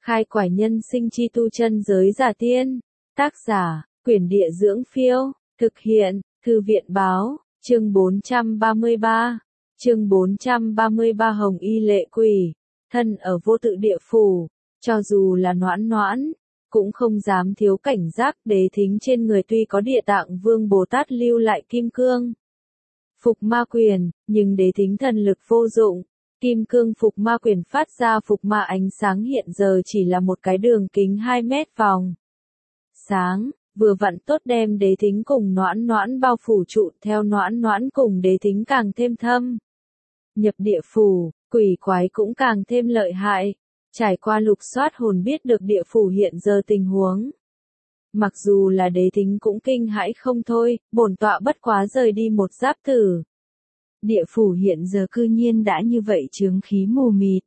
Khai quải nhân sinh chi tu chân giới giả tiên. Tác giả, Quyển Địa Dưỡng Phiêu. Thực hiện, Thư viện Báo. Chương 433. Chương 433 Hồng Y Lệ Quỷ. Thân ở vô tự địa phủ, cho dù là Noãn Noãn, cũng không dám thiếu cảnh giác. Đế thính trên người tuy có Địa Tạng Vương Bồ Tát lưu lại kim cương Phục Ma Quyền, nhưng đế thính thần lực vô dụng. Kim cương Phục Ma Quyền phát ra Phục Ma ánh sáng hiện giờ chỉ là một cái đường kính 2 mét vòng. Sáng, vừa vặn tốt đem đế thính cùng Noãn Noãn bao phủ trụ, theo Noãn Noãn cùng đế thính càng thêm thâm. Nhập địa phủ, quỷ quái cũng càng thêm lợi hại. Trải qua lục soát hồn biết được địa phủ hiện giờ tình huống. Mặc dù là đế thính cũng kinh hãi không thôi, bổn tọa bất quá rời đi một giáp tử. Địa phủ hiện giờ cư nhiên đã như vậy chướng khí mù mịt.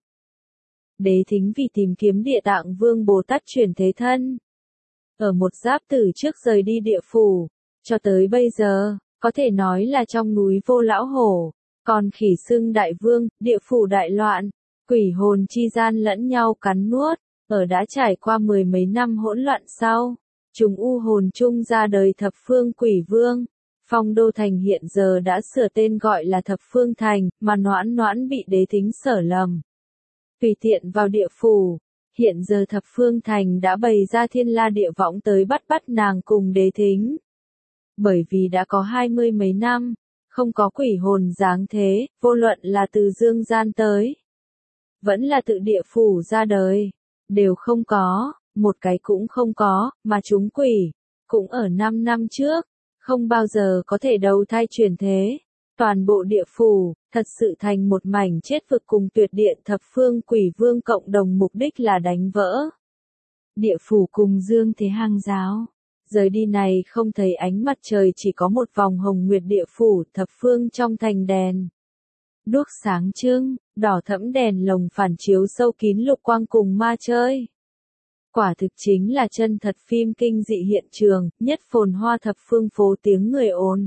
Đế thính vì tìm kiếm Địa Tạng Vương Bồ Tát chuyển thế thân. Ở một giáp tử trước rời đi địa phủ, cho tới bây giờ, có thể nói là trong núi vô lão hổ, còn khỉ xưng đại vương, địa phủ đại loạn, quỷ hồn chi gian lẫn nhau cắn nuốt, ở đã trải qua 10 mấy năm hỗn loạn sau, chúng u hồn chung ra đời thập phương quỷ vương. Phong Đô Thành hiện giờ đã sửa tên gọi là Thập Phương Thành, mà Noãn Noãn bị đế thính sở lầm. Tùy tiện vào địa phủ, hiện giờ Thập Phương Thành đã bày ra thiên la địa võng tới bắt nàng cùng đế thính. Bởi vì đã có 20 mấy năm, không có quỷ hồn dáng thế, vô luận là từ dương gian tới, vẫn là tự địa phủ ra đời, đều không có, một cái cũng không có, mà chúng quỷ, cũng ở 5 năm trước. Không bao giờ có thể đầu thai chuyển thế. Toàn bộ địa phủ, thật sự thành một mảnh chết vực cùng tuyệt điện thập phương quỷ vương cộng đồng mục đích là đánh vỡ. Địa phủ cùng dương thế hang giáo. Rời đi này không thấy ánh mặt trời, chỉ có một vòng hồng nguyệt địa phủ thập phương trong thành đèn. Đuốc sáng trưng, đỏ thẫm đèn lồng phản chiếu sâu kín lục quang cùng ma chơi. Quả thực chính là chân thật phim kinh dị hiện trường, nhất phồn hoa thập phương phố tiếng người ồn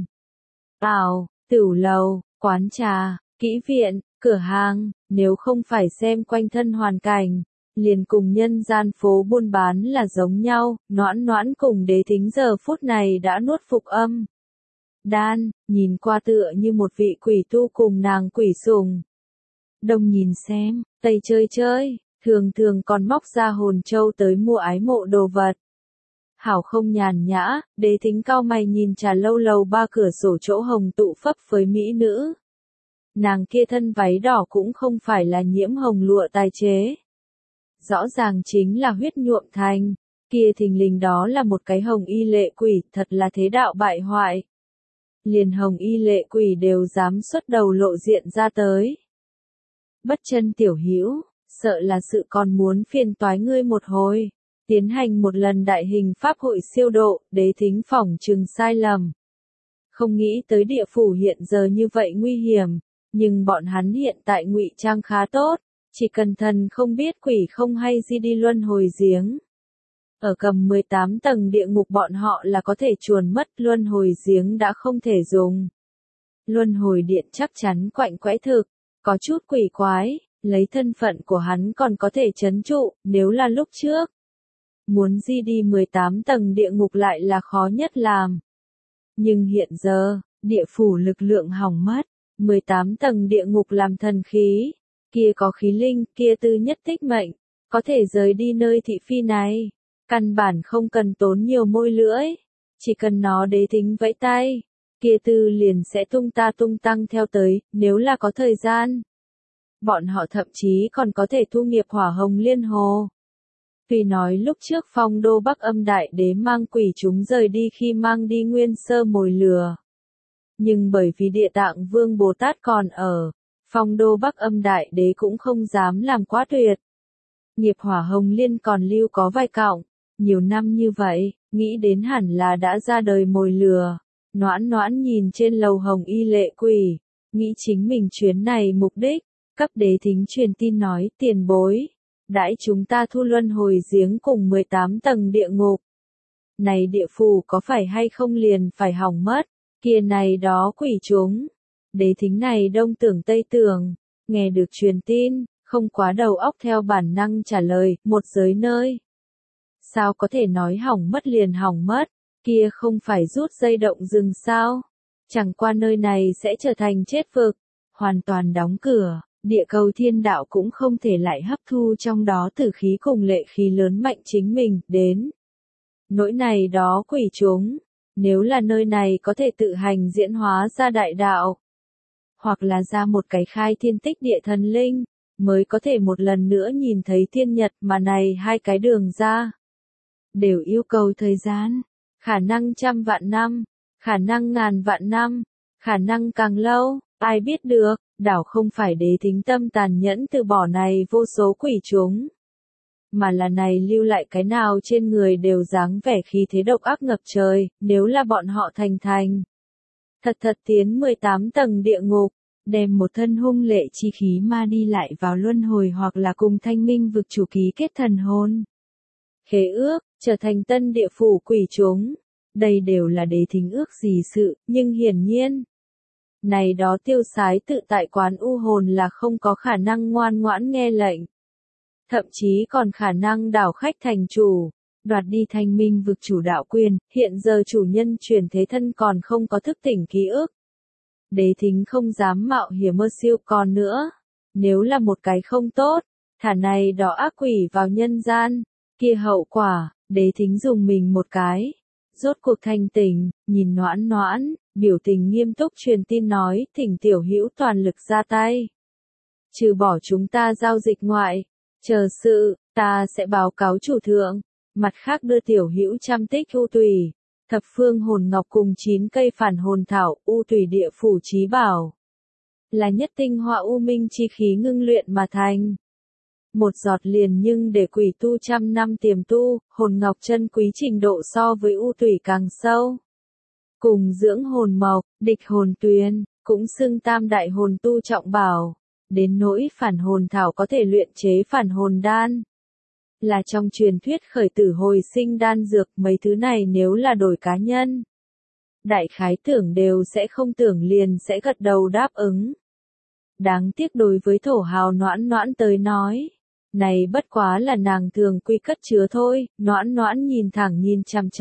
ào, tửu lầu, quán trà, kỹ viện, cửa hàng, nếu không phải xem quanh thân hoàn cảnh, liền cùng nhân gian phố buôn bán là giống nhau. Noãn Noãn cùng đế thính giờ phút này đã nuốt Phục Âm đan, nhìn qua tựa như một vị quỷ tu cùng nàng quỷ sùng. Đông nhìn xem, tây chơi chơi. Thường còn móc ra hồn châu tới mua ái mộ đồ vật. Hảo không nhàn nhã, đế thính cao mày nhìn trà lâu lầu ba cửa sổ chỗ hồng tụ phấp với mỹ nữ. Nàng kia thân váy đỏ cũng không phải là nhiễm hồng lụa tài chế. Rõ ràng chính là huyết nhuộm thành, kia thình lình đó là một cái hồng y lệ quỷ, thật là thế đạo bại hoại. Liền hồng y lệ quỷ đều dám xuất đầu lộ diện ra tới. Bất chân tiểu hữu, sợ là sự còn muốn phiền toái ngươi một hồi. Tiến hành một lần đại hình pháp hội siêu độ, đế thính phỏng chừng sai lầm. Không nghĩ tới địa phủ hiện giờ như vậy nguy hiểm, nhưng bọn hắn hiện tại ngụy trang khá tốt, chỉ cần thần không biết quỷ không hay gì đi luân hồi giếng. Ở cầm 18 tầng địa ngục bọn họ là có thể chuồn mất, luân hồi giếng đã không thể dùng. Luân hồi điện chắc chắn quạnh quẽ thực, có chút quỷ quái. Lấy thân phận của hắn còn có thể trấn trụ, nếu là lúc trước. Muốn di đi 18 tầng địa ngục lại là khó nhất làm. Nhưng hiện giờ, địa phủ lực lượng hỏng mất, 18 tầng địa ngục làm thần khí, kia có khí linh, kia tư nhất tích mệnh, có thể rời đi nơi thị phi này. Căn bản không cần tốn nhiều môi lưỡi, chỉ cần nó đế thính vẫy tay, kia tư liền sẽ tung ta tung tăng theo tới, nếu là có thời gian. Bọn họ thậm chí còn có thể thu nghiệp hỏa hồng liên hồ. Tuy nói lúc trước Phong Đô Bắc Âm Đại Đế mang quỷ chúng rời đi khi mang đi nguyên sơ mồi lừa. Nhưng bởi vì Địa Tạng Vương Bồ Tát còn ở, Phong Đô Bắc Âm Đại Đế cũng không dám làm quá tuyệt. Nghiệp hỏa hồng liên còn lưu có vài cọng, nhiều năm như vậy, nghĩ đến hẳn là đã ra đời mồi lừa. Noãn Noãn nhìn trên lầu hồng y lệ quỷ, nghĩ chính mình chuyến này mục đích. Cấp đế thính truyền tin nói, tiền bối, đãi chúng ta thu luân hồi giếng cùng 18 tầng địa ngục. Này địa phủ có phải hay không liền phải hỏng mất, kia này đó quỷ chúng. Đế thính này đông tưởng tây tưởng, nghe được truyền tin, Không quá đầu óc theo bản năng trả lời, một giới nơi. Sao có thể nói hỏng mất liền hỏng mất, kia không phải rút dây động rừng sao? Chẳng qua nơi này sẽ trở thành chết vực, hoàn toàn đóng cửa, địa cầu thiên đạo cũng không thể lại hấp thu trong đó tử khí cùng lệ khí lớn mạnh chính mình, đến. Nỗi này đó quỷ chúng, nếu là nơi này có thể tự hành diễn hóa ra đại đạo, hoặc là ra một cái khai thiên tích địa thần linh, mới có thể một lần nữa nhìn thấy thiên nhật mà này hai cái đường ra. Đều yêu cầu thời gian, khả năng 100 vạn năm, khả năng 1000 vạn năm, khả năng càng lâu, ai biết được, đảo không phải đế thính tâm tàn nhẫn từ bỏ này vô số quỷ chúng. Mà là này lưu lại cái nào trên người đều dáng vẻ khí thế độc ác ngập trời, nếu là bọn họ thành. Thật tiến 18 tầng địa ngục, đem một thân hung lệ chi khí ma đi lại vào luân hồi hoặc là cùng thanh minh vực chủ ký kết thần hôn. Khế ước, trở thành tân địa phủ quỷ chúng. Đây đều là đế thính ước gì sự, nhưng hiển nhiên. Này đó tiêu sái tự tại quán u hồn là không có khả năng ngoan ngoãn nghe lệnh. Thậm chí còn khả năng đảo khách thành chủ, đoạt đi thanh minh vực chủ đạo quyền, hiện giờ chủ nhân chuyển thế thân còn không có thức tỉnh ký ức. Đế thính không dám mạo hiểm mơ siêu còn nữa. Nếu là một cái không tốt, thả này đó ác quỷ vào nhân gian, kia hậu quả, đế thính dùng mình một cái. Rốt cuộc thanh tỉnh, nhìn Noãn, biểu tình nghiêm túc truyền tin nói, thỉnh tiểu hữu toàn lực ra tay. Trừ bỏ chúng ta giao dịch ngoại, chờ sự, ta sẽ báo cáo chủ thượng, mặt khác đưa tiểu hữu trăm tích u tùy, thập phương hồn ngọc cùng 9 cây phản hồn thảo, u tùy địa phủ chí bảo. Là nhất tinh hoa u minh chi khí ngưng luyện mà thành. Một giọt liền nhưng để quỷ tu 100 năm tiềm tu, hồn ngọc chân quý trình độ so với u tùy càng sâu. Cùng dưỡng hồn mộc, địch hồn tuyền, cũng xưng tam đại hồn tu trọng bảo. Đến nỗi phản hồn thảo có thể luyện chế phản hồn đan. Là trong truyền thuyết khởi tử hồi sinh đan dược, mấy thứ này nếu là đổi cá nhân. Đại khái tưởng đều sẽ không tưởng liền sẽ gật đầu đáp ứng. Đáng tiếc đối với thổ hào Noãn tới nói. Này bất quá là nàng thường quy cất chứa thôi, Noãn nhìn thẳng nhìn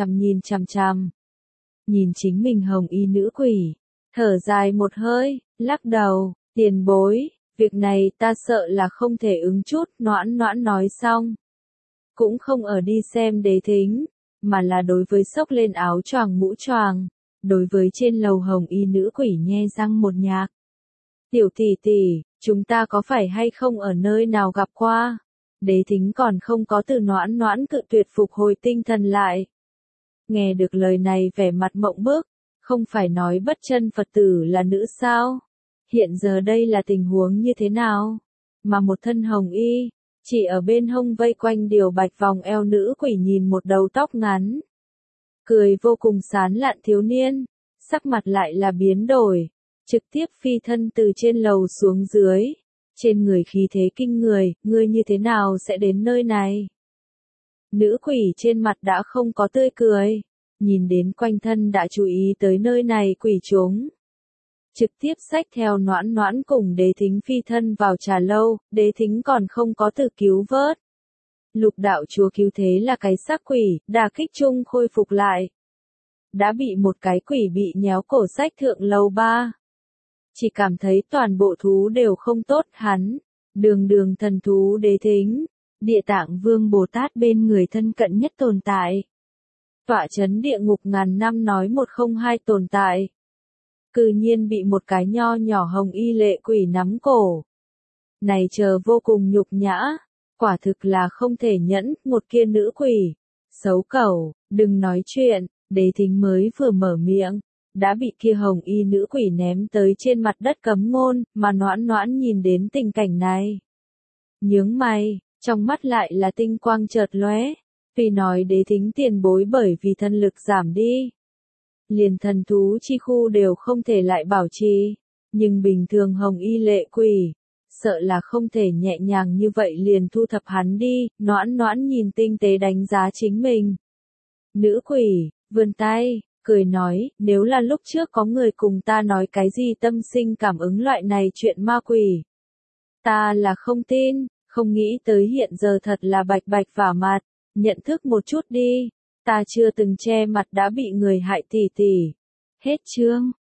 chằm. Nhìn chính mình hồng y nữ quỷ, thở dài một hơi, lắc đầu, tiền bối, việc này ta sợ là không thể ứng chút, Noãn nói xong. Cũng không ở đi xem đế thính, mà là đối với xốc lên áo choàng mũ choàng, đối với trên lầu hồng y nữ quỷ nhe răng một nhạc. Tiểu tỷ, chúng ta có phải hay không ở nơi nào gặp qua? Đế thính còn không có từ Noãn cự tuyệt phục hồi tinh thần lại. Nghe được lời này vẻ mặt mộng bức, không phải nói bất chân Phật tử là nữ sao? Hiện giờ đây là tình huống như thế nào? Mà một thân hồng y, chỉ ở bên hông vây quanh điều bạch vòng eo nữ quỷ nhìn một đầu tóc ngắn. Cười vô cùng sán lạn thiếu niên, sắc mặt lại là biến đổi, trực tiếp phi thân từ trên lầu xuống dưới. Trên người khí thế kinh người, ngươi như thế nào sẽ đến nơi này? Nữ quỷ trên mặt đã không có tươi cười, nhìn đến quanh thân đã chú ý tới nơi này quỷ chúng. Trực tiếp xách theo Noãn cùng đế thính phi thân vào trà lâu, đế thính còn không có tự cứu vớt. Lục đạo chúa cứu thế là cái xác quỷ, đả kích chung khôi phục lại. Đã bị một cái quỷ bị nhéo cổ xách thượng lầu 3. Chỉ cảm thấy toàn bộ thú đều không tốt hắn. Đường thần thú đế thính, địa tạng vương Bồ Tát bên người thân cận nhất tồn tại. Tọa chấn địa ngục ngàn năm nói 102 tồn tại. Cư nhiên bị một cái nho nhỏ hồng y lệ quỷ nắm cổ. Này chờ vô cùng nhục nhã, quả thực là không thể nhẫn, một kia nữ quỷ. Xấu cẩu, đừng nói chuyện, đế thính mới vừa mở miệng, đã bị kia hồng y nữ quỷ ném tới trên mặt đất cấm ngôn, mà Noãn nhìn đến tình cảnh này. Nhướng mày, trong mắt lại là tinh quang chợt lóe, tuy nói đế thính tiền bối bởi vì thân lực giảm đi. Liền thần thú chi khu đều không thể lại bảo trì, nhưng bình thường hồng y lệ quỷ, sợ là không thể nhẹ nhàng như vậy liền thu thập hắn đi, Noãn nhìn tinh tế đánh giá chính mình. Nữ quỷ, vươn tay, cười nói, nếu là lúc trước có người cùng ta nói cái gì tâm sinh cảm ứng loại này chuyện ma quỷ. Ta là không tin, không nghĩ tới hiện giờ thật là bạch bạch vả mặt, nhận thức một chút đi, ta chưa từng che mặt đã bị người hại tỷ tỷ. Hết chương.